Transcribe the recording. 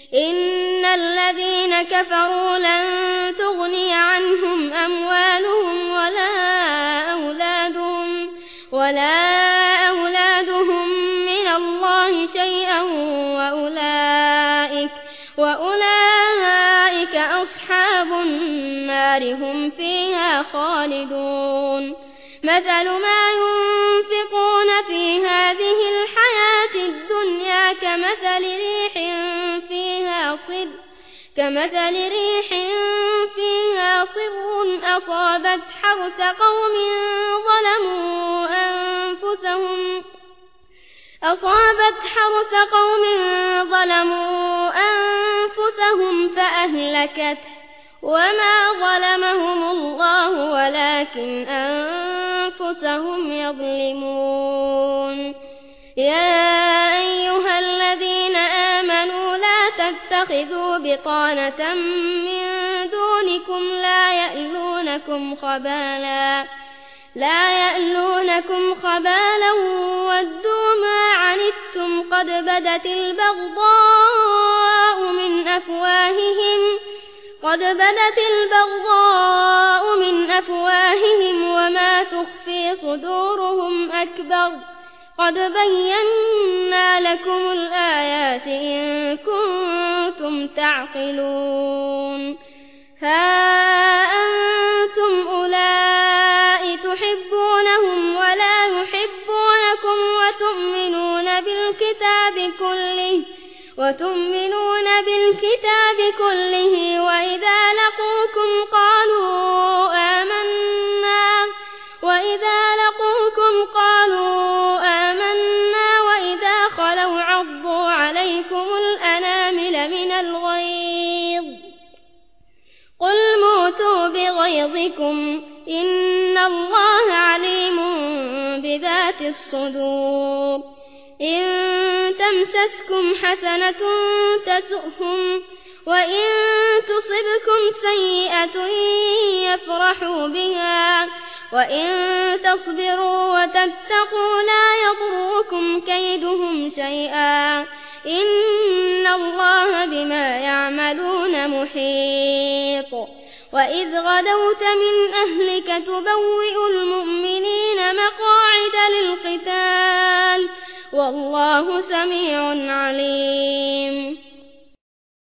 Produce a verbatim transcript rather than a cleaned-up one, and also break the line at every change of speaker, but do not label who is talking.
إن الذين كفروا لن تغني عنهم أموالهم ولا أولادهم ولا أولادهم من الله شيئا وأولئك وأولئك أصحاب النار هم فيها خالدون مثل ما ينفقون في هذه الحياة الدنيا كمثل ريح فيها صر كمثل ريح فيها صر أصابت حرث قوم ظلموا أنفسهم أصابت حرث قوم ظلموا أنفسهم فأهلكته وما ظلمهم الله ولكن أنفسهم يظلمون يا أيها الذين آمنوا لا تتخذوا بطانة من دونكم لا يألونكم خبالا لا يألونكم خبالا ودوا ما عنتم قد بدت البغضاء من أفواههم قد بدت البغضاء من أفواههم وما تخفي صدورهم أكبر قد بينا لكم الآيات إن كنتم تعقلون ها أنتم أولئك تحبونهم ولا يحبونكم وتؤمنون بالكتاب كله وتؤمنون بالكتاب كله وإذا لقوكم قالوا آمنا وإذا لقوكم قالوا آمنا وإذا خلوا عضوا عليكم الأنامل من الغيظ قل موتوا بغيظكم إن الله عليم بذات الصدور إن تمسسكم حسنة تسؤهم وإن تصبكم سيئة يفرحوا بها وإن تصبروا وتتقوا لا يضركم كيدهم شيئا إن الله بما يعملون محيط وإذ غدوت من أهلك تبوئ المؤمنين مقاعد للقتال والله سميع عليم